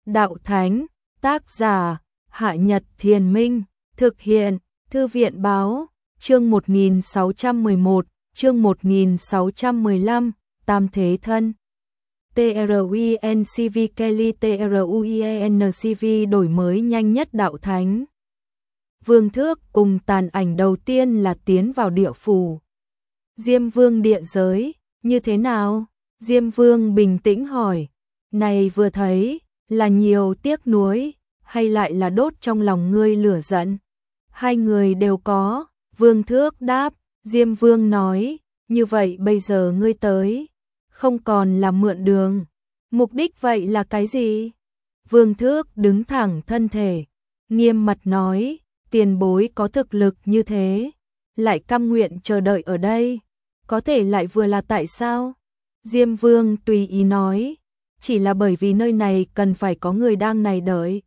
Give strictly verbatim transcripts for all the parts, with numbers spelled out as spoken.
đạo thánh, tác giả, Hạ Nhật Thiền Minh, thực hiện, Thư viện báo, chương một nghìn sáu trăm mười một, chương một nghìn sáu trăm mười lăm, Tam Thế Thân. TRUINCV Kelly TRUIENCV đổi mới nhanh nhất đạo thánh. Vương Thước cùng tàn ảnh đầu tiên là tiến vào địa phủ. Diêm Vương địa giới, như thế nào? Diêm Vương bình tĩnh hỏi. Này vừa thấy, là nhiều tiếc nuối, hay lại là đốt trong lòng ngươi lửa giận? Hai người đều có, Vương Thước đáp. Diêm Vương nói, như vậy bây giờ ngươi tới, không còn là mượn đường. Mục đích vậy là cái gì? Vương Thước đứng thẳng thân thể, nghiêm mặt nói, tiền bối có thực lực như thế, lại cam nguyện chờ đợi ở đây, có thể lại vừa là tại sao? Diêm Vương tùy ý nói, chỉ là bởi vì nơi này cần phải có người đang này đợi.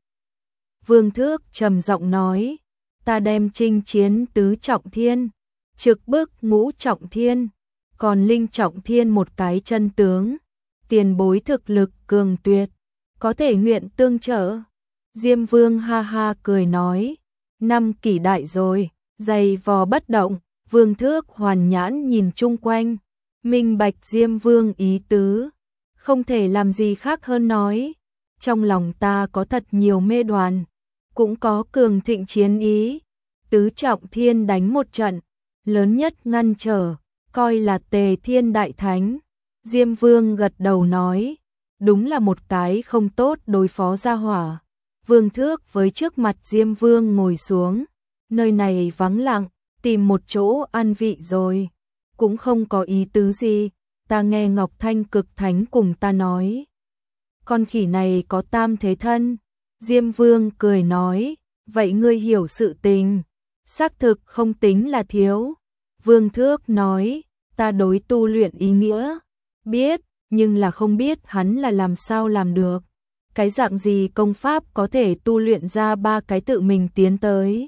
Vương Thước trầm giọng nói, ta đem chinh chiến tứ trọng thiên, trực bức ngũ trọng thiên, còn linh trọng thiên một cái chân tướng, tiền bối thực lực cường tuyệt, có thể nguyện tương trợ. Diêm Vương ha ha cười nói, năm kỷ đại rồi, dày vò bất động. Vương Thước hoàn nhãn nhìn chung quanh, minh bạch Diêm Vương ý tứ, không thể làm gì khác hơn nói, trong lòng ta có thật nhiều mê đoàn, cũng có cường thịnh chiến ý, tứ trọng thiên đánh một trận, lớn nhất ngăn trở, coi là Tề Thiên Đại Thánh. Diêm Vương gật đầu nói, đúng là một cái không tốt đối phó gia hỏa. Vương Thước với trước mặt Diêm Vương ngồi xuống, nơi này vắng lặng, tìm một chỗ ăn vị rồi, cũng không có ý tứ gì, ta nghe Ngọc Thanh Cực Thánh cùng ta nói. Con khỉ này có tam thế thân. Diêm Vương cười nói, vậy ngươi hiểu sự tình, xác thực không tính là thiếu. Vương Thước nói, ta đối tu luyện ý nghĩa, biết, nhưng là không biết hắn là làm sao làm được. Cái dạng gì công pháp có thể tu luyện ra ba cái tự mình tiến tới.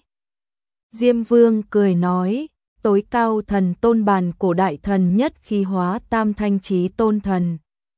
Diêm Vương cười nói, tối cao thần tôn bàn cổ đại thần nhất khi hóa tam thanh chí tôn thần.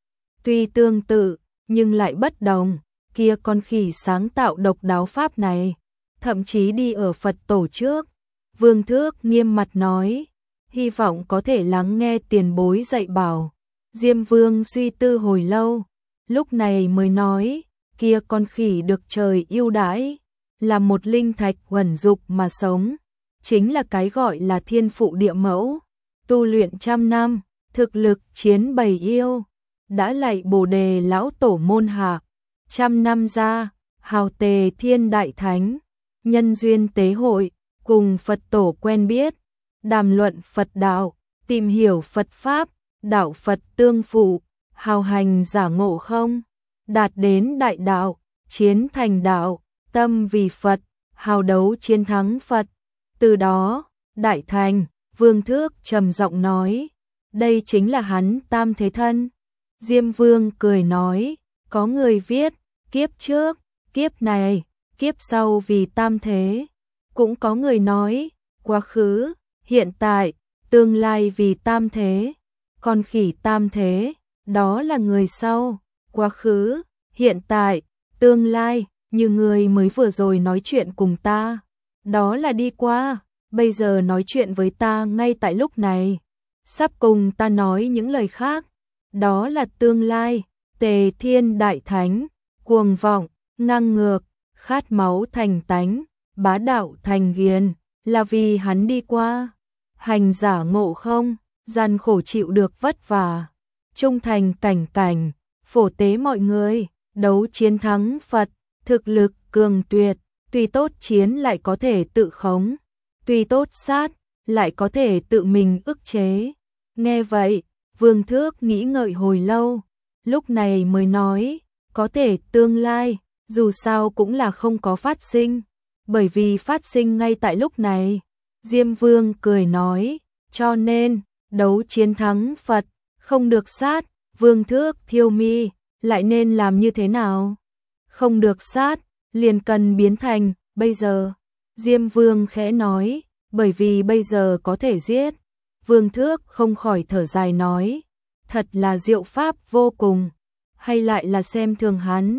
Tuy tương tự, nhưng lại bất đồng, kia con khỉ sáng tạo độc đáo pháp này, thậm chí đi ở Phật tổ trước. Vương Thước nghiêm mặt nói, hy vọng có thể lắng nghe tiền bối dạy bảo. Diêm Vương suy tư hồi lâu, lúc này mới nói, kia con khỉ được trời yêu đãi, là một linh thạch huẩn dục mà sống, chính là cái gọi là thiên phụ địa mẫu, tu luyện trăm năm, thực lực chiến bầy yêu, đã lạy Bồ Đề lão tổ môn hạ, trăm năm ra, hào Tề Thiên Đại Thánh, nhân duyên tế hội, cùng Phật tổ quen biết, đàm luận Phật đạo, tìm hiểu Phật pháp, đạo Phật tương phụ, hào hành giả ngộ không, đạt đến đại đạo, chiến thành đạo, tâm vì Phật, hào đấu chiến thắng Phật. Từ đó, đại thành. Vương Thước trầm giọng nói, đây chính là hắn tam thế thân. Diêm Vương cười nói, có người viết, kiếp trước, kiếp này, kiếp sau vì tam thế. Cũng có người nói, quá khứ, hiện tại, tương lai vì tam thế. Con khỉ tam thế, đó là người sau, quá khứ, hiện tại, tương lai, như người mới vừa rồi nói chuyện cùng ta. Đó là đi qua, bây giờ nói chuyện với ta ngay tại lúc này. Sắp cùng ta nói những lời khác, đó là tương lai. Tề Thiên Đại Thánh, cuồng vọng, ngang ngược, khát máu thành tánh, bá đạo thành ghiền, là vì hắn đi qua. Hành giả ngộ không, gian khổ chịu được vất vả, trung thành cảnh cảnh, phổ tế mọi người, đấu chiến thắng Phật, thực lực cường tuyệt, tuy tốt chiến lại có thể tự khống, tuy tốt sát lại có thể tự mình ức chế. Nghe vậy, Vương Thước nghĩ ngợi hồi lâu, lúc này mới nói, có thể tương lai, dù sao cũng là không có phát sinh, bởi vì phát sinh ngay tại lúc này. Diêm Vương cười nói, cho nên, đấu chiến thắng Phật, không được sát. Vương Thước thiêu mi, lại nên làm như thế nào? Không được sát, liền cần biến thành, bây giờ. Diêm Vương khẽ nói, bởi vì bây giờ có thể giết. Vương Thước không khỏi thở dài nói, thật là diệu pháp vô cùng, hay lại là xem thường hắn.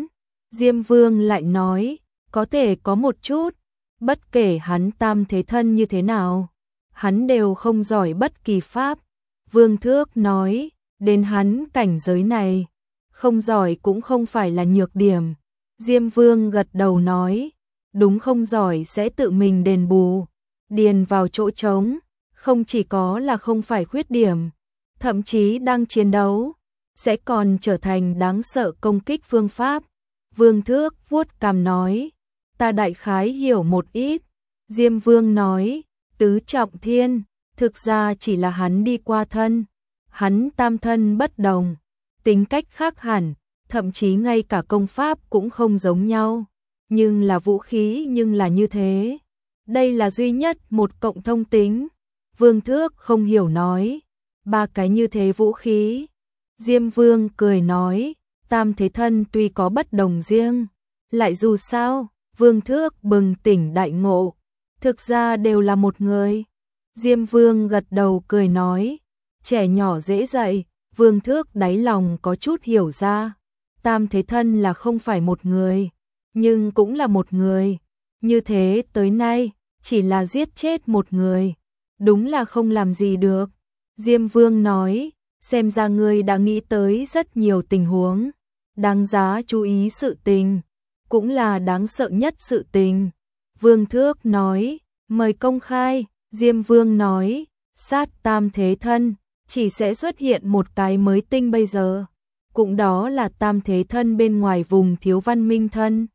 Diêm Vương lại nói, có thể có một chút, bất kể hắn tam thế thân như thế nào, hắn đều không giỏi bất kỳ pháp. Vương Thước nói, đến hắn cảnh giới này, không giỏi cũng không phải là nhược điểm. Diêm Vương gật đầu nói, đúng, không giỏi sẽ tự mình đền bù, điền vào chỗ trống, không chỉ có là không phải khuyết điểm, thậm chí đang chiến đấu, sẽ còn trở thành đáng sợ công kích phương pháp. Vương Thước vuốt cằm nói, ta đại khái hiểu một ít. Diêm Vương nói, tứ trọng thiên, thực ra chỉ là hắn đi qua thân, hắn tam thân bất đồng, tính cách khác hẳn, thậm chí ngay cả công pháp cũng không giống nhau, nhưng là vũ khí nhưng là như thế. Đây là duy nhất một cộng thông tính. Vương Thước không hiểu nói, ba cái như thế vũ khí. Diêm Vương cười nói, tam thế thân tuy có bất đồng riêng, lại dù sao, Vương Thước bừng tỉnh đại ngộ, thực ra đều là một người. Diêm Vương gật đầu cười nói, trẻ nhỏ dễ dạy. Vương Thước đáy lòng có chút hiểu ra, tam thế thân là không phải một người, nhưng cũng là một người, như thế tới nay, chỉ là giết chết một người, đúng là không làm gì được. Diêm Vương nói, xem ra ngươi đã nghĩ tới rất nhiều tình huống, đáng giá chú ý sự tình, cũng là đáng sợ nhất sự tình. Vương Thước nói, mời công khai. Diêm Vương nói, sát tam thế thân, chỉ sẽ xuất hiện một cái mới tinh bây giờ, cũng đó là tam thế thân bên ngoài vùng thiếu văn minh thân.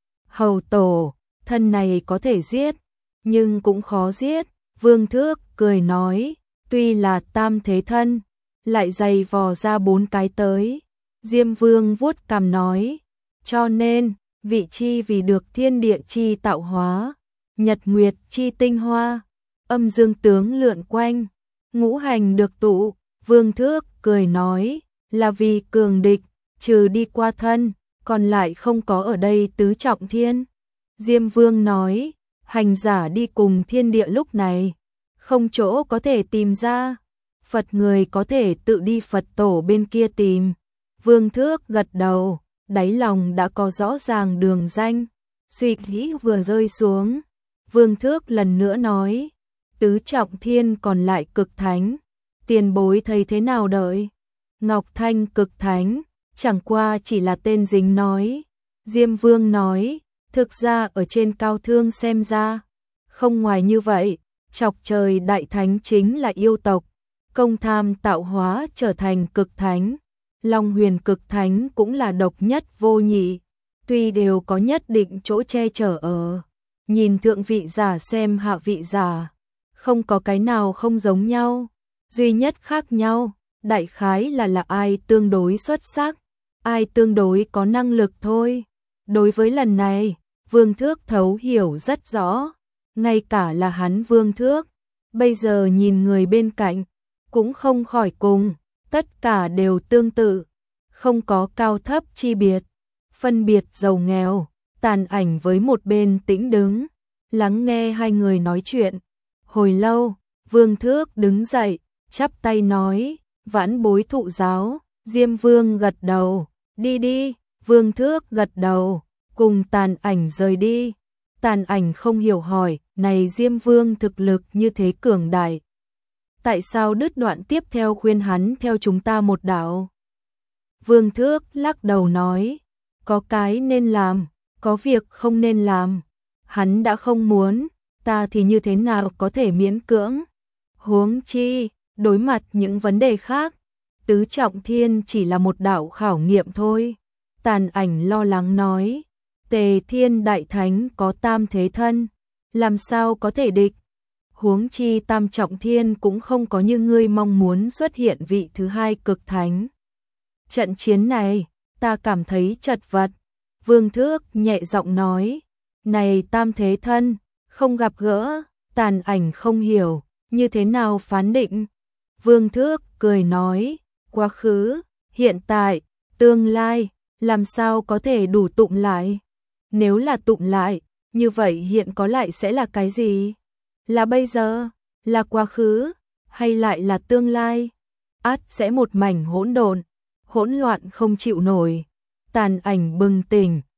Hầu tổ, thân này có thể giết, nhưng cũng khó giết. Vương Thước cười nói, tuy là tam thế thân, lại dày vò ra bốn cái tới. Diêm Vương vuốt cằm nói, cho nên, vị chi vì được thiên địa chi tạo hóa, nhật nguyệt chi tinh hoa, âm dương tướng lượn quanh, ngũ hành được tụ. Vương Thước cười nói, là vì cường địch, trừ đi qua thân, còn lại không có ở đây tứ trọng thiên. Diêm Vương nói, hành giả đi cùng thiên địa lúc này, không chỗ có thể tìm ra, Phật người có thể tự đi Phật tổ bên kia tìm. Vương Thước gật đầu, đáy lòng đã có rõ ràng đường danh. Suy nghĩ vừa rơi xuống, Vương Thước lần nữa nói, tứ trọng thiên còn lại cực thánh, tiền bối thấy thế nào đợi? Ngọc Thanh cực thánh, chẳng qua chỉ là tên dính nói. Diêm Vương nói, thực ra ở trên cao thương xem ra, không ngoài như vậy, chọc trời đại thánh chính là yêu tộc, công tham tạo hóa trở thành cực thánh, Long Huyền cực thánh cũng là độc nhất vô nhị, tuy đều có nhất định chỗ che chở ở, nhìn thượng vị giả xem hạ vị giả, không có cái nào không giống nhau, duy nhất khác nhau, đại khái là là ai tương đối xuất sắc, ai tương đối có năng lực thôi. Đối với lần này, Vương Thước thấu hiểu rất rõ, ngay cả là hắn Vương Thước, bây giờ nhìn người bên cạnh, cũng không khỏi cùng, tất cả đều tương tự, không có cao thấp chi biệt, phân biệt giàu nghèo. Tàn Ảnh với một bên tĩnh đứng, lắng nghe hai người nói chuyện. Hồi lâu, Vương Thước đứng dậy, chắp tay nói, vãn bối thụ giáo. Diêm Vương gật đầu, đi đi. Vương Thước gật đầu, cùng Tàn Ảnh rời đi. Tàn Ảnh không hiểu hỏi, này Diêm Vương thực lực như thế cường đại, tại sao đứt đoạn tiếp theo khuyên hắn theo chúng ta một đạo? Vương Thước lắc đầu nói, có cái nên làm, có việc không nên làm. Hắn đã không muốn, ta thì như thế nào có thể miễn cưỡng? Huống chi, đối mặt những vấn đề khác, tứ trọng thiên chỉ là một đạo khảo nghiệm thôi. Tàn Ảnh lo lắng nói, Tề Thiên Đại Thánh có tam thế thân, làm sao có thể địch? Huống chi tam trọng thiên cũng không có như ngươi mong muốn xuất hiện vị thứ hai cực thánh. Trận chiến này, ta cảm thấy chật vật. Vương Thước nhẹ giọng nói, này tam thế thân, không gặp gỡ. Tàn Ảnh không hiểu, như thế nào phán định? Vương Thước cười nói, quá khứ, hiện tại, tương lai, làm sao có thể đủ tụng lại? Nếu là tụng lại, như vậy hiện có lại sẽ là cái gì? Là bây giờ, là quá khứ, hay lại là tương lai? Át sẽ một mảnh hỗn độn, hỗn loạn không chịu nổi. Tàn Ảnh bừng tỉnh,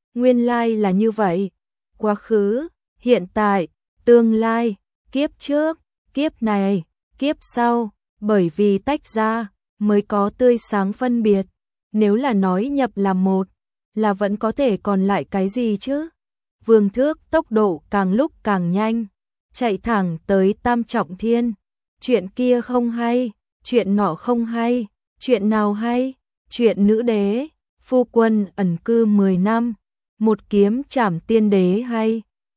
Nguyên lai là như vậy. Quá khứ, hiện tại, tương lai, kiếp trước, kiếp này, kiếp sau, bởi vì tách ra mới có tươi sáng phân biệt. Nếu là nói nhập làm một, là vẫn có thể còn lại cái gì chứ? Vương Thước tốc độ càng lúc càng nhanh, chạy thẳng tới Tam Trọng Thiên. Chuyện kia không hay, chuyện nọ không hay, chuyện nào hay? Chuyện nữ đế, phu quân ẩn cư mười năm, một kiếm trảm tiên đế hay?